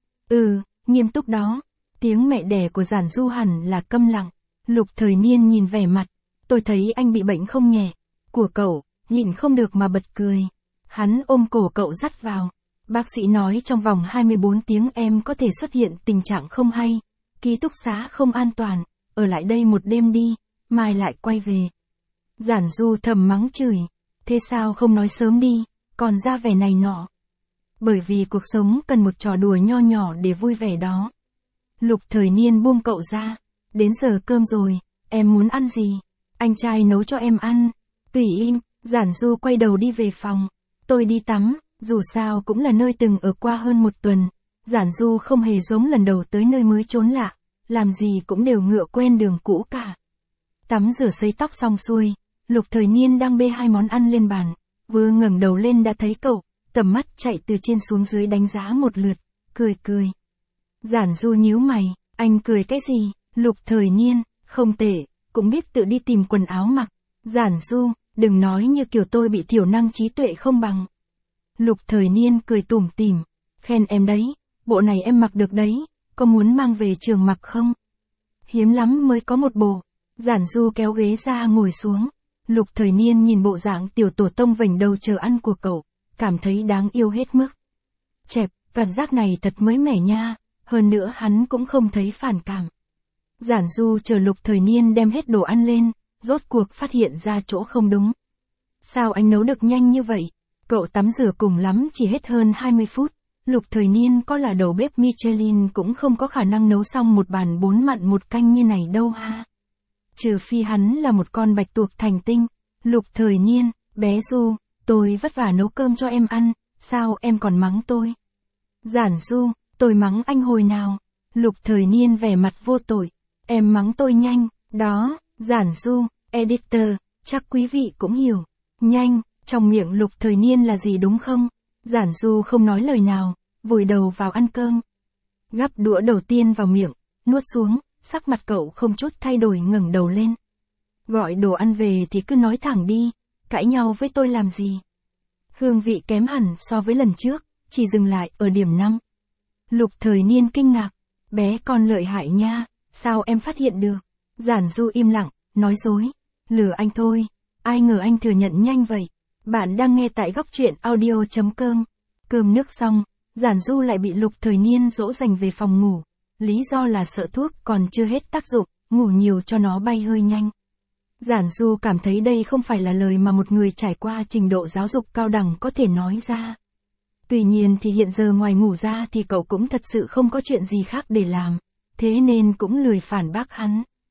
Ừ, nghiêm túc đó. Tiếng mẹ đẻ của Giản Du hẳn là câm lặng. Lục Thời Niên nhìn vẻ mặt, tôi thấy anh bị bệnh không nhẹ, của cậu, nhịn không được mà bật cười. Hắn ôm cổ cậu dắt vào. Bác sĩ nói trong vòng hai mươi bốn tiếng em có thể xuất hiện tình trạng không hay, ký túc xá không an toàn, ở lại đây một đêm đi, mai lại quay về. Giản Du thầm mắng chửi, thế sao không nói sớm đi, còn ra vẻ này nọ. Bởi vì cuộc sống cần một trò đùa nho nhỏ để vui vẻ đó. Lục Thời Niên buông cậu ra, đến giờ cơm rồi, em muốn ăn gì? Anh trai nấu cho em ăn. Tùy im. Giản Du quay đầu đi về phòng. Tôi đi tắm. Dù sao cũng là nơi từng ở qua hơn một tuần, Giản Du không hề giống lần đầu tới nơi mới chốn lạ, làm gì cũng đều ngựa quen đường cũ cả. Tắm rửa sấy tóc xong xuôi, Lục Thời Niên đang bê hai món ăn lên bàn, vừa ngẩng đầu lên đã thấy cậu, tầm mắt chạy từ trên xuống dưới đánh giá một lượt, cười cười. Giản Du nhíu mày, anh cười cái gì? Lục Thời Niên, không tệ, cũng biết tự đi tìm quần áo mặc. Giản Du, đừng nói như kiểu tôi bị thiểu năng trí tuệ không bằng. Lục Thời Niên cười tủm tỉm, khen em đấy, bộ này em mặc được đấy, có muốn mang về trường mặc không? Hiếm lắm mới có một bộ. Giản Du kéo ghế ra ngồi xuống. Lục Thời Niên nhìn bộ dạng tiểu tổ tông vểnh đầu chờ ăn của cậu, cảm thấy đáng yêu hết mức. Chẹp, cảm giác này thật mới mẻ nha, hơn nữa hắn cũng không thấy phản cảm. Giản Du chờ Lục Thời Niên đem hết đồ ăn lên, rốt cuộc phát hiện ra chỗ không đúng. Sao anh nấu được nhanh như vậy? Cậu tắm rửa cùng lắm chỉ hết hơn hai mươi phút. Lục Thời Niên có là đầu bếp Michelin cũng không có khả năng nấu xong một bàn bốn mặn một canh như này đâu ha. Trừ phi hắn là một con bạch tuộc thành tinh. Lục Thời Niên, bé Du, tôi vất vả nấu cơm cho em ăn, sao em còn mắng tôi? Giản Du, tôi mắng anh hồi nào? Lục Thời Niên vẻ mặt vô tội. Em mắng tôi nhanh, đó. Giản Du, editor, chắc quý vị cũng hiểu. Nhanh, trong miệng Lục Thời Niên là gì đúng không? Giản Du không nói lời nào, vùi đầu vào ăn cơm. Gắp đũa đầu tiên vào miệng, nuốt xuống, sắc mặt cậu không chút thay đổi ngẩng đầu lên. Gọi đồ ăn về thì cứ nói thẳng đi, cãi nhau với tôi làm gì? Hương vị kém hẳn so với lần trước, chỉ dừng lại ở điểm năm. Lục Thời Niên kinh ngạc, bé con lợi hại nha, sao em phát hiện được? Giản Du im lặng, nói dối, lừa anh thôi, ai ngờ anh thừa nhận nhanh vậy. Bạn đang nghe tại góc truyện audio chấm com. Cơm nước xong, Giản Du lại bị Lục Thời Niên dỗ dành về phòng ngủ. Lý do là sợ thuốc còn chưa hết tác dụng, ngủ nhiều cho nó bay hơi nhanh. Giản Du cảm thấy đây không phải là lời mà một người trải qua trình độ giáo dục cao đẳng có thể nói ra. Tuy nhiên thì hiện giờ ngoài ngủ ra thì cậu cũng thật sự không có chuyện gì khác để làm, thế nên cũng lười phản bác hắn.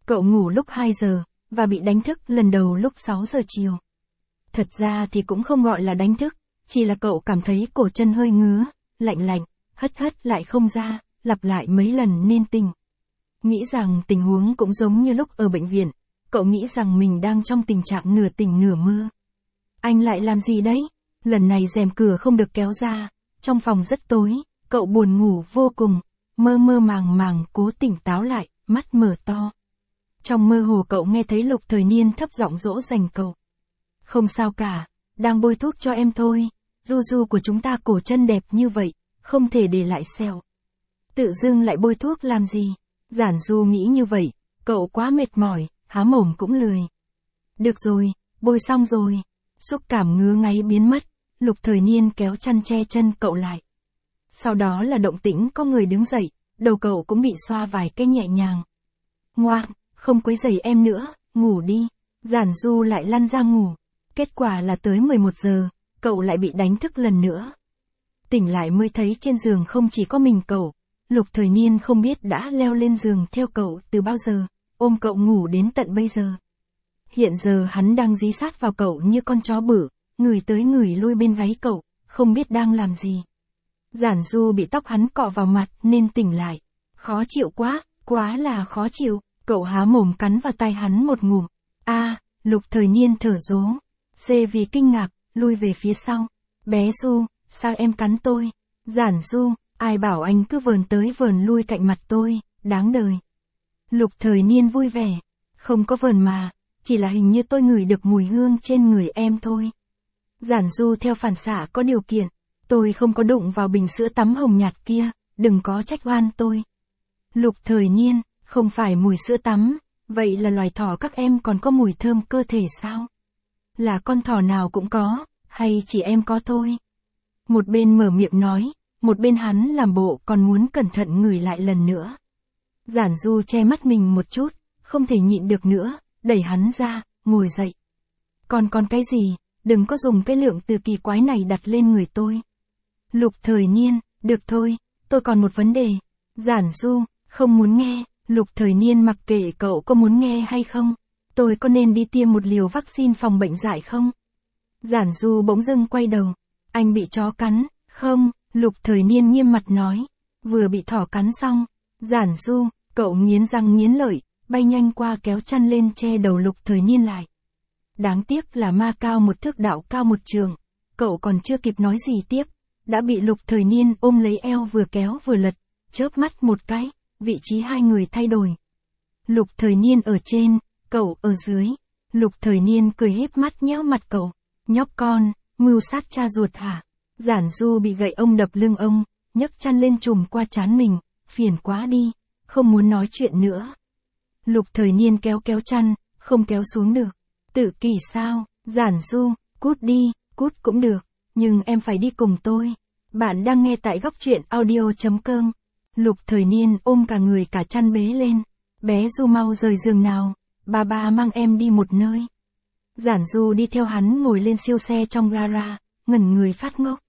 Cậu ngủ lúc hai giờ, và bị đánh thức lần đầu lúc sáu giờ chiều. Thật ra thì cũng không gọi là đánh thức, chỉ là cậu cảm thấy cổ chân hơi ngứa, lạnh lạnh, hất hất lại không ra, lặp lại mấy lần nên tỉnh. Nghĩ rằng tình huống cũng giống như lúc ở bệnh viện, cậu nghĩ rằng mình đang trong tình trạng nửa tỉnh nửa mơ. Anh lại làm gì đấy? Lần này rèm cửa không được kéo ra, trong phòng rất tối, cậu buồn ngủ vô cùng, mơ mơ màng màng cố tỉnh táo lại, mắt mở to. Trong mơ hồ cậu nghe thấy Lục Thời Niên thấp giọng dỗ dành cậu. Không sao cả, đang bôi thuốc cho em thôi, Du Du của chúng ta cổ chân đẹp như vậy, không thể để lại sẹo. Tự dưng lại bôi thuốc làm gì? Giản Du nghĩ như vậy, cậu quá mệt mỏi, há mồm cũng lười. Được rồi, bôi xong rồi. Xúc cảm ngứa ngáy biến mất, Lục Thời Niên kéo chăn che chân cậu lại. Sau đó là động tĩnh có người đứng dậy, đầu cậu cũng bị xoa vài cái nhẹ nhàng. Ngoan, không quấy rầy em nữa, ngủ đi. Giản Du lại lăn ra ngủ. Kết quả là tới mười một giờ, cậu lại bị đánh thức lần nữa. Tỉnh lại mới thấy trên giường không chỉ có mình cậu, Lục Thời Niên không biết đã leo lên giường theo cậu từ bao giờ, ôm cậu ngủ đến tận bây giờ. Hiện giờ hắn đang dí sát vào cậu như con chó bự, người tới người lui bên gáy cậu, không biết đang làm gì. Giản Du bị tóc hắn cọ vào mặt nên tỉnh lại. Khó chịu quá, quá là khó chịu, cậu há mồm cắn vào tai hắn một ngụm. A, à, Lục Thời Niên thở dố. C vì kinh ngạc, lui về phía sau. Bé Du, sao em cắn tôi? Giản Du, ai bảo anh cứ vờn tới vờn lui cạnh mặt tôi, đáng đời. Lục Thời Niên vui vẻ. Không có vờn mà, chỉ là hình như tôi ngửi được mùi hương trên người em thôi. Giản Du theo phản xạ có điều kiện. Tôi không có đụng vào bình sữa tắm hồng nhạt kia, đừng có trách oan tôi. Lục Thời Niên, không phải mùi sữa tắm, vậy là loài thỏ các em còn có mùi thơm cơ thể sao? Là con thỏ nào cũng có, hay chỉ em có thôi? Một bên mở miệng nói, một bên hắn làm bộ còn muốn cẩn thận ngửi lại lần nữa. Giản Du che mắt mình một chút, không thể nhịn được nữa, đẩy hắn ra, ngồi dậy. Còn còn cái gì, đừng có dùng cái lượng từ kỳ quái này đặt lên người tôi. Lục Thời Niên, được thôi, tôi còn một vấn đề. Giản Du, không muốn nghe. Lục Thời Niên mặc kệ cậu có muốn nghe hay không. Tôi có nên đi tiêm một liều vaccine phòng bệnh dại không? Giản Du bỗng dưng quay đầu. Anh bị chó cắn, không? Lục Thời Niên nghiêm mặt nói. Vừa bị thỏ cắn xong. Giản Du, cậu nghiến răng nghiến lợi, bay nhanh qua kéo chăn lên che đầu Lục Thời Niên lại. Đáng tiếc là ma cao một thước đạo cao một trường. Cậu còn chưa kịp nói gì tiếp, đã bị Lục Thời Niên ôm lấy eo vừa kéo vừa lật, chớp mắt một cái, vị trí hai người thay đổi. Lục Thời Niên ở trên, cậu ở dưới. Lục Thời Niên cười híp mắt nhéo mặt cậu. Nhóc con, mưu sát cha ruột hả? Giản Du bị gậy ông đập lưng ông, nhấc chăn lên trùm qua trán mình, phiền quá đi, không muốn nói chuyện nữa. Lục Thời Niên kéo kéo chăn, không kéo xuống được. Tự kỷ sao? Giản Du, cút đi, cút cũng được, nhưng em phải đi cùng tôi. Bạn đang nghe tại góc truyện audio chấm com. Lục Thời Niên ôm cả người cả chăn bế lên. Bé Du mau rời giường nào, bà bà mang em đi một nơi. Giản Du đi theo hắn ngồi lên siêu xe trong gara, ngẩn người phát ngốc.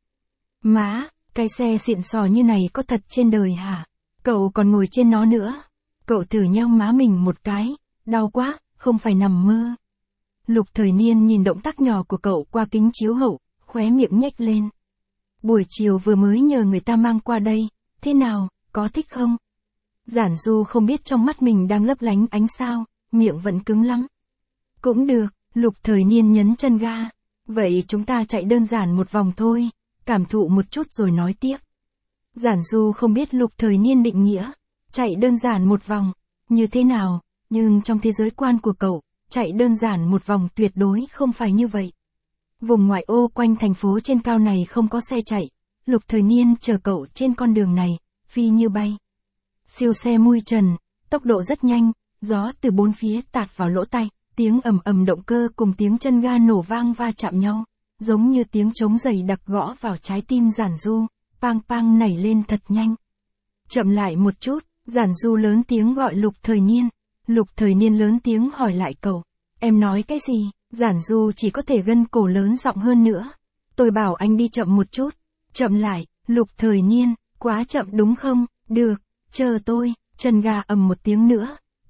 Má, cái xe xịn sò như này có thật trên đời hả? Cậu còn ngồi trên nó nữa. Cậu thử nheo má mình một cái, đau quá, không phải nằm mơ. Lục Thời Niên nhìn động tác nhỏ của cậu qua kính chiếu hậu, khóe miệng nhếch lên. Buổi chiều vừa mới nhờ người ta mang qua đây, thế nào, có thích không? Giản Du không biết trong mắt mình đang lấp lánh ánh sao, miệng vẫn cứng lắm. Cũng được, Lục Thời Niên nhấn chân ga. Vậy chúng ta chạy đơn giản một vòng thôi, cảm thụ một chút rồi nói tiếp. Giản Du không biết Lục Thời Niên định nghĩa, chạy đơn giản một vòng, như thế nào, nhưng trong thế giới quan của cậu, chạy đơn giản một vòng tuyệt đối không phải như vậy. Vùng ngoại ô quanh thành phố trên cao này không có xe chạy, Lục Thời Niên chờ cậu trên con đường này, phi như bay. Siêu xe mui trần, tốc độ rất nhanh, gió từ bốn phía tạt vào lỗ tai, tiếng ầm ầm động cơ cùng tiếng chân ga nổ vang va chạm nhau, giống như tiếng trống dày đặc gõ vào trái tim Giản Du, pang pang nảy lên thật nhanh. Chậm lại một chút, Giản Du lớn tiếng gọi Lục Thời Niên. Lục Thời Niên lớn tiếng hỏi lại cậu, em nói cái gì? Giản Du chỉ có thể gân cổ lớn giọng hơn nữa. Tôi bảo anh đi chậm một chút. Chậm lại, Lục Thời Niên, quá chậm đúng không? Được, chờ tôi. Chân ga ầm một tiếng nữa,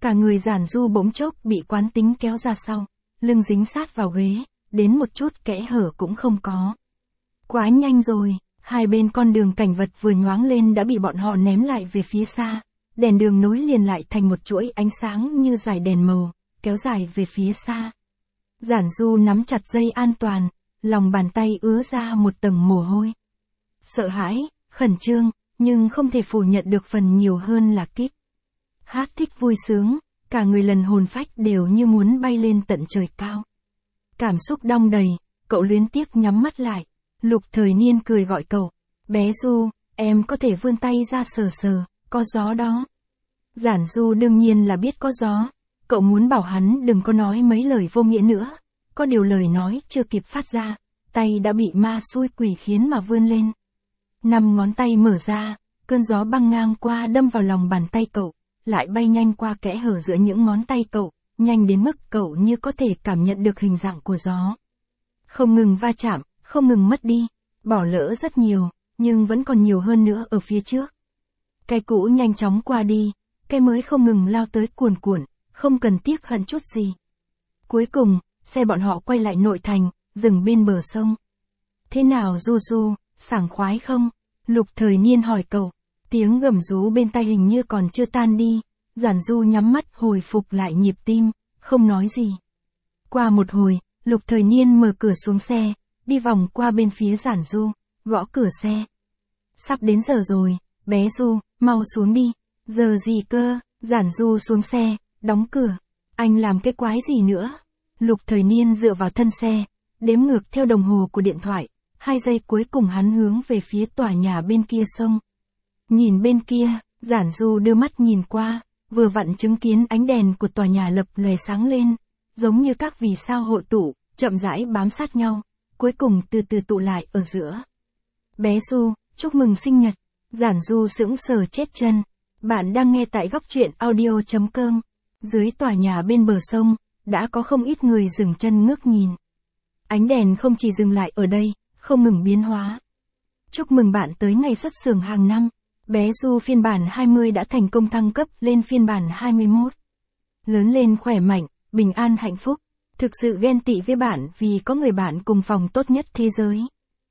Cả người Giản Du bỗng chốc bị quán tính kéo ra sau, lưng dính sát vào ghế, đến một chút kẽ hở cũng không có. Quá nhanh rồi, hai bên con đường cảnh vật vừa nhoáng lên đã bị bọn họ ném lại về phía xa. Đèn đường nối liền lại thành một chuỗi ánh sáng như dải đèn màu, kéo dài về phía xa. Giản Du nắm chặt dây an toàn, lòng bàn tay ứa ra một tầng mồ hôi. Sợ hãi, khẩn trương, nhưng không thể phủ nhận được phần nhiều hơn là kích. Hát thích vui sướng, cả người lần hồn phách đều như muốn bay lên tận trời cao. Cảm xúc đong đầy, cậu luyến tiếc nhắm mắt lại. Lục Thời Niên cười gọi cậu, bé Du, em có thể vươn tay ra sờ sờ, có gió đó. Giản Du đương nhiên là biết có gió, cậu muốn bảo hắn đừng có nói mấy lời vô nghĩa nữa. Có điều lời nói chưa kịp phát ra, tay đã bị ma xui quỷ khiến mà vươn lên. Năm ngón tay mở ra, cơn gió băng ngang qua đâm vào lòng bàn tay cậu, lại bay nhanh qua kẽ hở giữa những ngón tay cậu, nhanh đến mức cậu như có thể cảm nhận được hình dạng của gió. Không ngừng va chạm, không ngừng mất đi, bỏ lỡ rất nhiều, nhưng vẫn còn nhiều hơn nữa ở phía trước. Cái cũ nhanh chóng qua đi, cái mới không ngừng lao tới cuồn cuộn, không cần tiếc hận chút gì. Cuối cùng, xe bọn họ quay lại nội thành, dừng bên bờ sông. Thế nào Du Du, sảng khoái không? Lục Thời Niên hỏi cậu. Tiếng gầm rú bên tai hình như còn chưa tan đi. Giản Du nhắm mắt hồi phục lại nhịp tim, không nói gì. Qua một hồi, Lục Thời Niên mở cửa xuống xe, đi vòng qua bên phía Giản Du, gõ cửa xe. Sắp đến giờ rồi, bé Du, mau xuống đi. Giờ gì cơ? Giản Du xuống xe, đóng cửa. Anh làm cái quái gì nữa? Lục Thời Niên dựa vào thân xe, đếm ngược theo đồng hồ của điện thoại. Hai giây cuối cùng hắn hướng về phía tòa nhà bên kia sông. Nhìn bên kia, Giản Du đưa mắt nhìn qua, vừa vặn chứng kiến ánh đèn của tòa nhà lập lòe sáng lên, giống như các vì sao hội tụ, chậm rãi bám sát nhau, cuối cùng từ từ tụ lại ở giữa. Bé Du, chúc mừng sinh nhật. Giản Du sững sờ chết chân. Bạn đang nghe tại góc truyện audio chấm com. Dưới tòa nhà bên bờ sông, đã có không ít người dừng chân ngước nhìn. Ánh đèn không chỉ dừng lại ở đây, không ngừng biến hóa. Chúc mừng bạn tới ngày xuất xưởng hàng năm. Bé Du phiên bản hai mươi đã thành công thăng cấp lên phiên bản hai mươi mốt. Lớn lên khỏe mạnh, bình an hạnh phúc. Thực sự ghen tị với bạn vì có người bạn cùng phòng tốt nhất thế giới.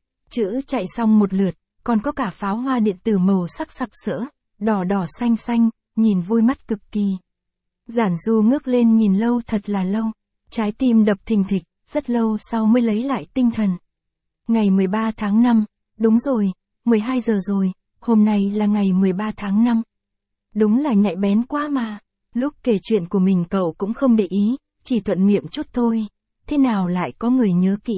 Chữ chạy xong một lượt, còn có cả pháo hoa điện tử màu sắc sặc sỡ, đỏ đỏ xanh xanh, nhìn vui mắt cực kỳ. Giản Du ngước lên nhìn lâu thật là lâu. Trái tim đập thình thịch, rất lâu sau mới lấy lại tinh thần. Ngày mười ba tháng năm, đúng rồi, mười hai giờ rồi, hôm nay là ngày mười ba tháng năm. Đúng là nhạy bén quá mà. Lúc kể chuyện của mình cậu cũng không để ý, chỉ thuận miệng chút thôi. Thế nào lại có người nhớ kỹ?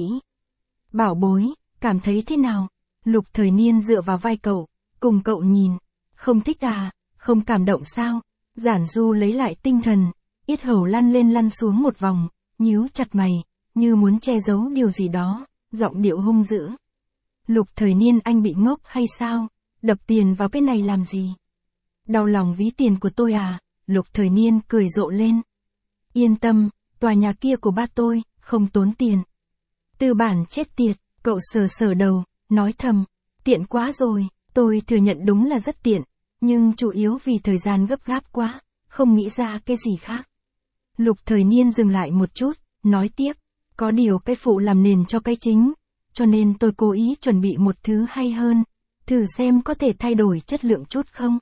Bảo bối, cảm thấy thế nào? Lục Thời Niên dựa vào vai cậu, cùng cậu nhìn. Không thích à, không cảm động sao? Giản Du lấy lại tinh thần, yết hầu lăn lên lăn xuống một vòng, nhíu chặt mày, như muốn che giấu điều gì đó, giọng điệu hung dữ. Lục Thời Niên, anh bị ngốc hay sao? Đập tiền vào cái này làm gì? Đau lòng ví tiền của tôi à? Lục Thời Niên cười rộ lên. Yên tâm, tòa nhà kia của ba tôi, không tốn tiền. Tư bản chết tiệt, cậu sờ sờ đầu, nói thầm. Tiện quá rồi, tôi thừa nhận đúng là rất tiện, nhưng chủ yếu vì thời gian gấp gáp quá, không nghĩ ra cái gì khác. Lục Thời Niên dừng lại một chút, nói tiếp. Có điều cái phụ làm nền cho cái chính, cho nên tôi cố ý chuẩn bị một thứ hay hơn, thử xem có thể thay đổi chất lượng chút không.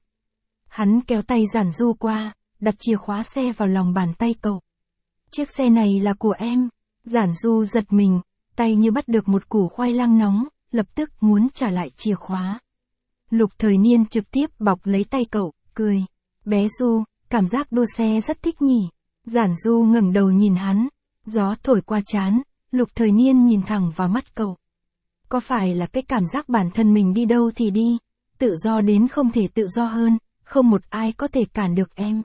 Hắn kéo tay Giản Du qua, đặt chìa khóa xe vào lòng bàn tay cậu. Chiếc xe này là của em. Giản Du giật mình, tay như bắt được một củ khoai lang nóng, lập tức muốn trả lại chìa khóa. Lục Thời Niên trực tiếp bọc lấy tay cậu, cười. Bé Du, cảm giác đua xe rất thích nhỉ. Giản Du ngẩng đầu nhìn hắn, gió thổi qua trán, Lục Thời Niên nhìn thẳng vào mắt cậu. Có phải là cái cảm giác bản thân mình đi đâu thì đi, tự do đến không thể tự do hơn, không một ai có thể cản được em.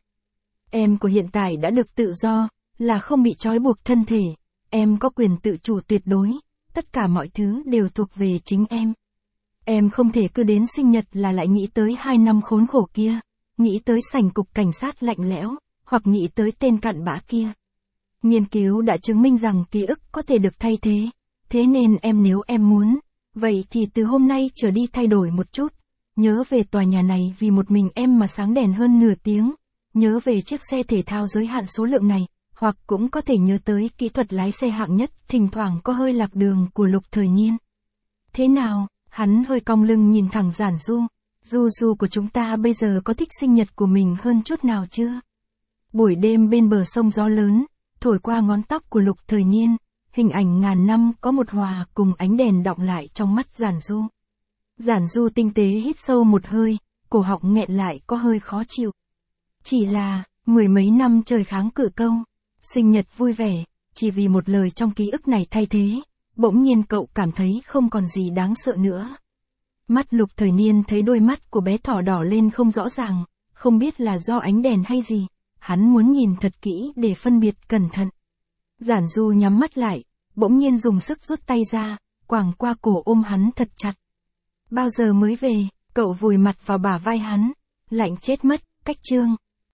Em của hiện tại đã được tự do, là không bị trói buộc thân thể, em có quyền tự chủ tuyệt đối, tất cả mọi thứ đều thuộc về chính em. Em không thể cứ đến sinh nhật là lại nghĩ tới hai năm khốn khổ kia, nghĩ tới sảnh cục cảnh sát lạnh lẽo, hoặc nghĩ tới tên cặn bã kia. Nghiên cứu đã chứng minh rằng ký ức có thể được thay thế, thế nên em nếu em muốn, vậy thì từ hôm nay trở đi thay đổi một chút, nhớ về tòa nhà này vì một mình em mà sáng đèn hơn nửa tiếng, nhớ về chiếc xe thể thao giới hạn số lượng này, hoặc cũng có thể nhớ tới kỹ thuật lái xe hạng nhất, thỉnh thoảng có hơi lạc đường của Lục Thời Niên. Thế nào, hắn hơi cong lưng nhìn thẳng Giản Du. Du Du của chúng ta bây giờ có thích sinh nhật của mình hơn chút nào chưa? Buổi đêm bên bờ sông gió lớn, thổi qua ngón tóc của Lục Thời Niên, hình ảnh ngàn năm có một hòa cùng ánh đèn đọng lại trong mắt Giản Du. Giản Du tinh tế hít sâu một hơi, cổ họng nghẹn lại có hơi khó chịu. Chỉ là, mười mấy năm trời kháng cự câu, sinh nhật vui vẻ, chỉ vì một lời trong ký ức này thay thế, bỗng nhiên cậu cảm thấy không còn gì đáng sợ nữa. Mắt Lục Thời Niên thấy đôi mắt của bé thỏ đỏ lên không rõ ràng, không biết là do ánh đèn hay gì, hắn muốn nhìn thật kỹ để phân biệt cẩn thận. Giản Du nhắm mắt lại, bỗng nhiên dùng sức rút tay ra, quàng qua cổ ôm hắn thật chặt. Bao giờ mới về, cậu vùi mặt vào bả vai hắn, lạnh chết mất, cách chương.